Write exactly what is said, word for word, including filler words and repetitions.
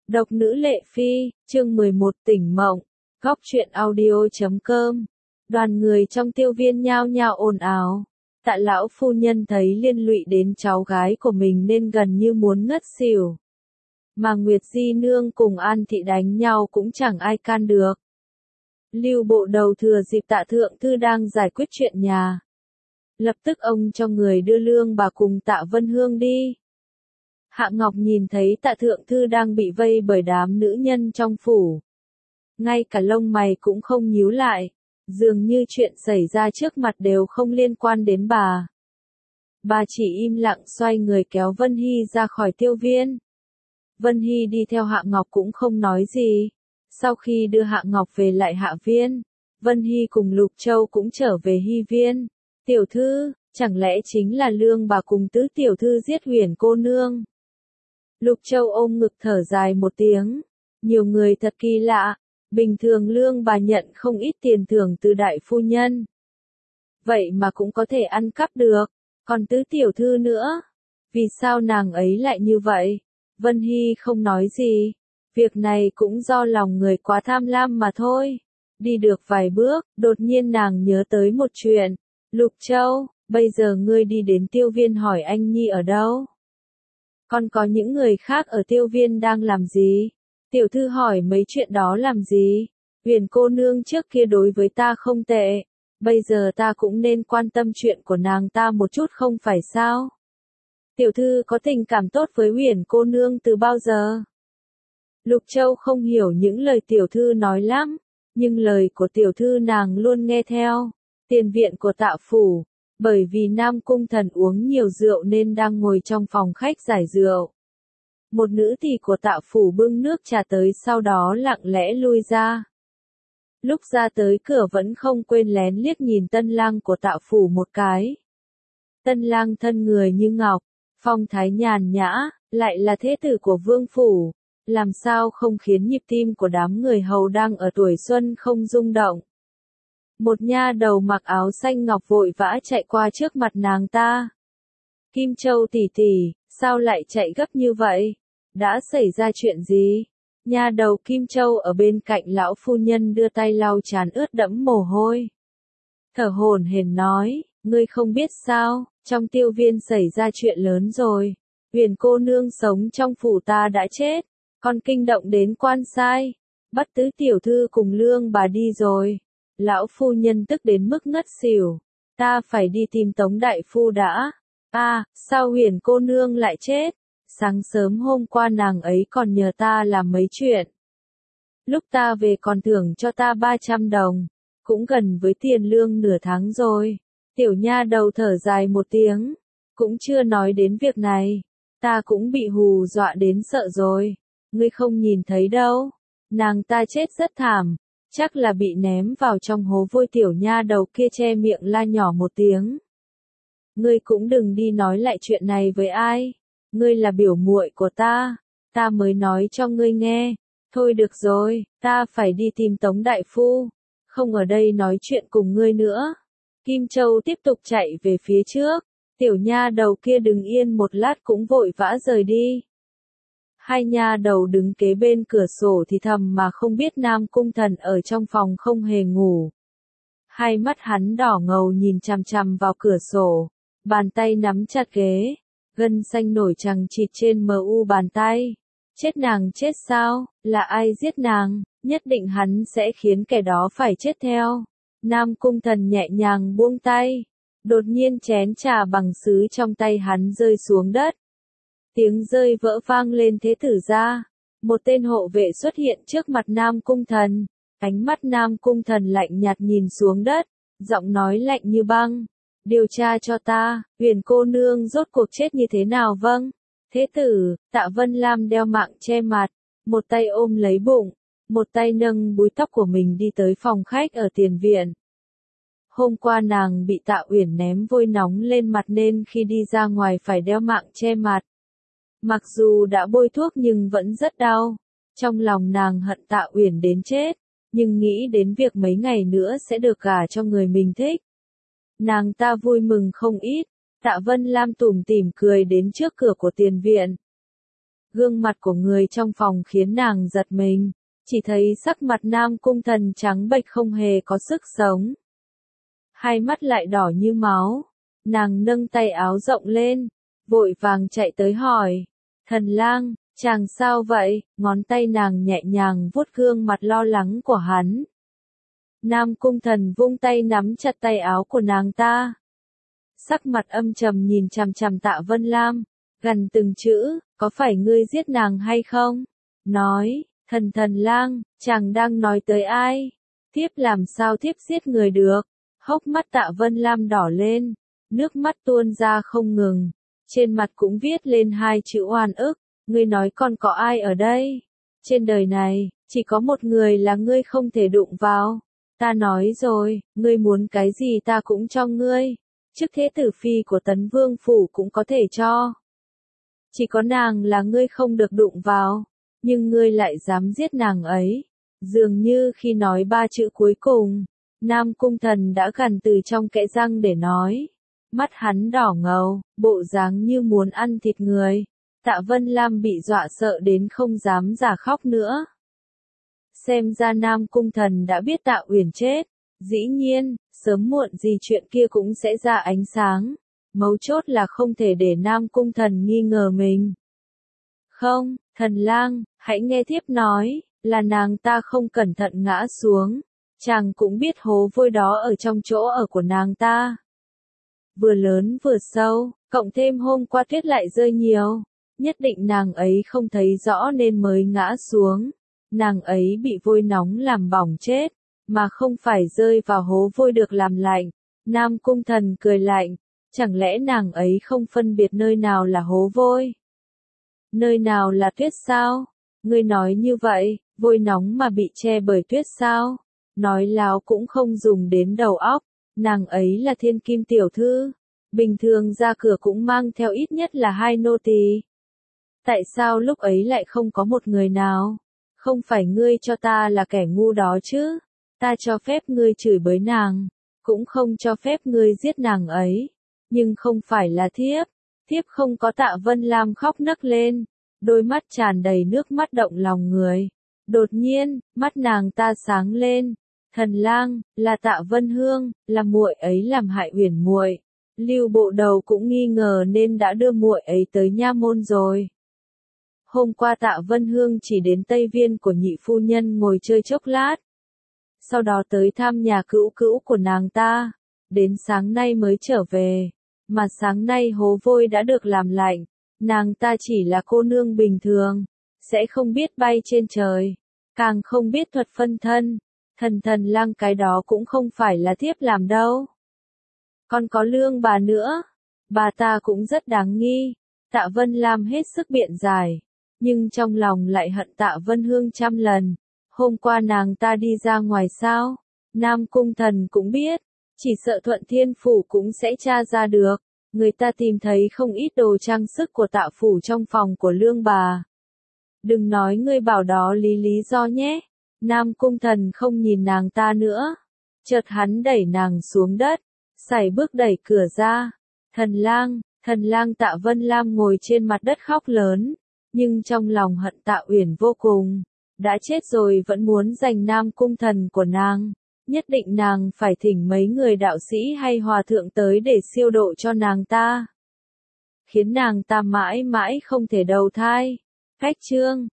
Độc nữ Lệ Phi, chương mười một tỉnh mộng, góc truyện audio.com. Đoàn người trong tiêu viên nhao nhao ồn ào. Tạ lão phu nhân thấy liên lụy đến cháu gái của mình nên gần như muốn ngất xỉu. Mà Nguyệt Di Nương cùng An Thị đánh nhau cũng chẳng ai can được. Lưu Bộ Đầu thừa dịp Tạ Thượng Thư đang giải quyết chuyện nhà. Lập tức ông cho người đưa Lương bà cùng Tạ Vân Hương đi. Hạ Ngọc nhìn thấy Tạ Thượng Thư đang bị vây bởi đám nữ nhân trong phủ. Ngay cả lông mày cũng không nhíu lại, dường như chuyện xảy ra trước mặt đều không liên quan đến bà. Bà chỉ im lặng xoay người kéo Vân Hy ra khỏi tiêu viên. Vân Hy đi theo Hạ Ngọc cũng không nói gì. Sau khi đưa Hạ Ngọc về lại Hạ Viên, Vân Hy cùng Lục Châu cũng trở về Hy Viên. Tiểu thư, chẳng lẽ chính là Lương bà cùng tứ tiểu thư giết Huyền cô nương? Lục Châu ôm ngực thở dài một tiếng. Nhiều người thật kỳ lạ. Bình thường Lương bà nhận không ít tiền thưởng từ đại phu nhân. Vậy mà cũng có thể ăn cắp được. Còn tứ tiểu thư nữa. Vì sao nàng ấy lại như vậy? Vân Hy không nói gì. Việc này cũng do lòng người quá tham lam mà thôi. Đi được vài bước, đột nhiên nàng nhớ tới một chuyện. Lục Châu, bây giờ ngươi đi đến tiêu viên hỏi anh Nhi ở đâu? Còn có những người khác ở tiêu viên đang làm gì? Tiểu thư hỏi mấy chuyện đó làm gì? Huyền cô nương trước kia đối với ta không tệ. Bây giờ ta cũng nên quan tâm chuyện của nàng ta một chút không phải sao? Tiểu thư có tình cảm tốt với Huyền cô nương từ bao giờ? Lục Châu không hiểu những lời tiểu thư nói lắm. Nhưng lời của tiểu thư nàng luôn nghe theo. Tiền viện của Tạ phủ. Bởi vì Nam Cung Thần uống nhiều rượu nên đang ngồi trong phòng khách giải rượu. Một nữ tỳ của Tạ phủ bưng nước trà tới sau đó lặng lẽ lui ra. Lúc ra tới cửa vẫn không quên lén liếc nhìn tân lang của Tạ phủ một cái. Tân lang thân người như ngọc, phong thái nhàn nhã, lại là thế tử của vương phủ. Làm sao không khiến nhịp tim của đám người hầu đang ở tuổi xuân không rung động. Một nha đầu mặc áo xanh ngọc vội vã chạy qua trước mặt nàng ta. Kim Châu tỷ tỷ, sao lại chạy gấp như vậy? Đã xảy ra chuyện gì? Nha đầu Kim Châu ở bên cạnh lão phu nhân đưa tay lau trán ướt đẫm mồ hôi. Thở hổn hển nói, ngươi không biết sao, trong tiêu viên xảy ra chuyện lớn rồi. Huyền cô nương sống trong phủ ta đã chết, còn kinh động đến quan sai. Bắt tứ tiểu thư cùng Lương bà đi rồi. Lão phu nhân tức đến mức ngất xỉu. Ta phải đi tìm Tống đại phu đã. À, sao Huyền cô nương lại chết? Sáng sớm hôm qua nàng ấy còn nhờ ta làm mấy chuyện. Lúc ta về còn thưởng cho ta ba trăm đồng. Cũng gần với tiền lương nửa tháng rồi. Tiểu nha đầu thở dài một tiếng. Cũng chưa nói đến việc này. Ta cũng bị hù dọa đến sợ rồi. Ngươi không nhìn thấy đâu. Nàng ta chết rất thảm. Chắc là bị ném vào trong hố vôi. Tiểu nha đầu kia che miệng la nhỏ một tiếng. Ngươi cũng đừng đi nói lại chuyện này với ai. Ngươi là biểu muội của ta. Ta mới nói cho ngươi nghe. Thôi được rồi, ta phải đi tìm Tống đại phu. Không ở đây nói chuyện cùng ngươi nữa. Kim Châu tiếp tục chạy về phía trước. Tiểu nha đầu kia đứng yên một lát cũng vội vã rời đi. Hai nha đầu đứng kế bên cửa sổ thì thầm mà không biết Nam Cung Thần ở trong phòng không hề ngủ. Hai mắt hắn đỏ ngầu nhìn chằm chằm vào cửa sổ, bàn tay nắm chặt ghế, gân xanh nổi chằng chịt trên mờ u bàn tay. Chết nàng chết sao, là ai giết nàng, nhất định hắn sẽ khiến kẻ đó phải chết theo. Nam Cung Thần nhẹ nhàng buông tay, đột nhiên chén trà bằng sứ trong tay hắn rơi xuống đất. Tiếng rơi vỡ vang lên thế tử ra. Một tên hộ vệ xuất hiện trước mặt Nam Cung Thần. Ánh mắt Nam Cung Thần lạnh nhạt nhìn xuống đất. Giọng nói lạnh như băng. Điều tra cho ta, Huyền cô nương rốt cuộc chết như thế nào? Vâng. Thế tử, Tạ Vân Lam đeo mạng che mặt. Một tay ôm lấy bụng. Một tay nâng búi tóc của mình đi tới phòng khách ở tiền viện. Hôm qua nàng bị Tạ Uyển ném vôi nóng lên mặt nên khi đi ra ngoài phải đeo mạng che mặt. Mặc dù đã bôi thuốc nhưng vẫn rất đau. Trong lòng nàng hận Tạ Uyển đến chết, nhưng nghĩ đến việc mấy ngày nữa sẽ được gả cho người mình thích. Nàng ta vui mừng không ít. Tạ Vân Lam tủm tỉm cười đến trước cửa của tiền viện. Gương mặt của người trong phòng khiến nàng giật mình, chỉ thấy sắc mặt Nam Cung Thần trắng bệch không hề có sức sống. Hai mắt lại đỏ như máu, nàng nâng tay áo rộng lên, vội vàng chạy tới hỏi, thần lang, chàng sao vậy? Ngón tay nàng nhẹ nhàng vuốt gương mặt lo lắng của hắn. Nam Cung Thần vung tay nắm chặt tay áo của nàng ta. Sắc mặt âm trầm nhìn chằm chằm Tạ Vân Lam, gần từng chữ, có phải ngươi giết nàng hay không? Nói, thần thần lang, chàng đang nói tới ai? Thiếp làm sao thiếp giết người được? Hốc mắt Tạ Vân Lam đỏ lên, nước mắt tuôn ra không ngừng, trên mặt cũng viết lên hai chữ oan ức, ngươi nói còn có ai ở đây? Trên đời này, chỉ có một người là ngươi không thể đụng vào. Ta nói rồi, ngươi muốn cái gì ta cũng cho ngươi, chức thế tử phi của Tấn Vương Phủ cũng có thể cho. Chỉ có nàng là ngươi không được đụng vào, nhưng ngươi lại dám giết nàng ấy. Dường như khi nói ba chữ cuối cùng, Nam Cung Thần đã gằn từ trong kẽ răng để nói. Mắt hắn đỏ ngầu, bộ dáng như muốn ăn thịt người. Tạ Vân Lam bị dọa sợ đến không dám giả khóc nữa. Xem ra Nam Cung Thần đã biết Tạ Uyển chết. Dĩ nhiên, sớm muộn gì chuyện kia cũng sẽ ra ánh sáng. Mấu chốt là không thể để Nam Cung Thần nghi ngờ mình. Không, thần lang, hãy nghe thiếp nói, là nàng ta không cẩn thận ngã xuống. Chàng cũng biết hố vôi đó ở trong chỗ ở của nàng ta. Vừa lớn vừa sâu, cộng thêm hôm qua tuyết lại rơi nhiều. Nhất định nàng ấy không thấy rõ nên mới ngã xuống. Nàng ấy bị vôi nóng làm bỏng chết, mà không phải rơi vào hố vôi được làm lạnh. Nam Cung Thần cười lạnh, chẳng lẽ nàng ấy không phân biệt nơi nào là hố vôi? Nơi nào là tuyết sao? Ngươi nói như vậy, vôi nóng mà bị che bởi tuyết sao? Nói láo cũng không dùng đến đầu óc, nàng ấy là thiên kim tiểu thư. Bình thường ra cửa cũng mang theo ít nhất là hai nô tỳ. Tại sao lúc ấy lại không có một người nào? Không phải ngươi cho ta là kẻ ngu đó chứ? Ta cho phép ngươi chửi bới nàng, cũng không cho phép ngươi giết nàng ấy. Nhưng không phải là thiếp. Thiếp không có. Tạ Vân Lam khóc nấc lên, đôi mắt tràn đầy nước mắt động lòng người. Đột nhiên, mắt nàng ta sáng lên. Thần lang, là Tạ Vân Hương, là muội ấy làm hại Uyển muội. Lưu Bộ Đầu cũng nghi ngờ nên đã đưa muội ấy tới nha môn rồi. Hôm qua Tạ Vân Hương chỉ đến Tây Viên của nhị phu nhân ngồi chơi chốc lát. Sau đó tới thăm nhà cữu cữu của nàng ta. Đến sáng nay mới trở về. Mà sáng nay hố vôi đã được làm lạnh. Nàng ta chỉ là cô nương bình thường. Sẽ không biết bay trên trời. Càng không biết thuật phân thân. Thần thần lang cái đó cũng không phải là thiếp làm đâu. Còn có Lương bà nữa. Bà ta cũng rất đáng nghi. Tạ Vân Lam hết sức biện giải. Nhưng trong lòng lại hận Tạ Vân Hương trăm lần. Hôm qua nàng ta đi ra ngoài sao? Nam Cung Thần cũng biết. Chỉ sợ Thuận Thiên Phủ cũng sẽ tra ra được. Người ta tìm thấy không ít đồ trang sức của Tạ Phủ trong phòng của Lương bà. Đừng nói ngươi bảo đó lý lý do nhé. Nam Cung Thần không nhìn nàng ta nữa. Chợt hắn đẩy nàng xuống đất. Sải bước đẩy cửa ra. Thần lang, thần lang. Tạ Vân Lam ngồi trên mặt đất khóc lớn. Nhưng trong lòng hận Tạ Uyển vô cùng. Đã chết rồi vẫn muốn giành Nam Cung Thần của nàng. Nhất định nàng phải thỉnh mấy người đạo sĩ hay hòa thượng tới để siêu độ cho nàng ta. Khiến nàng ta mãi mãi không thể đầu thai. Cách chương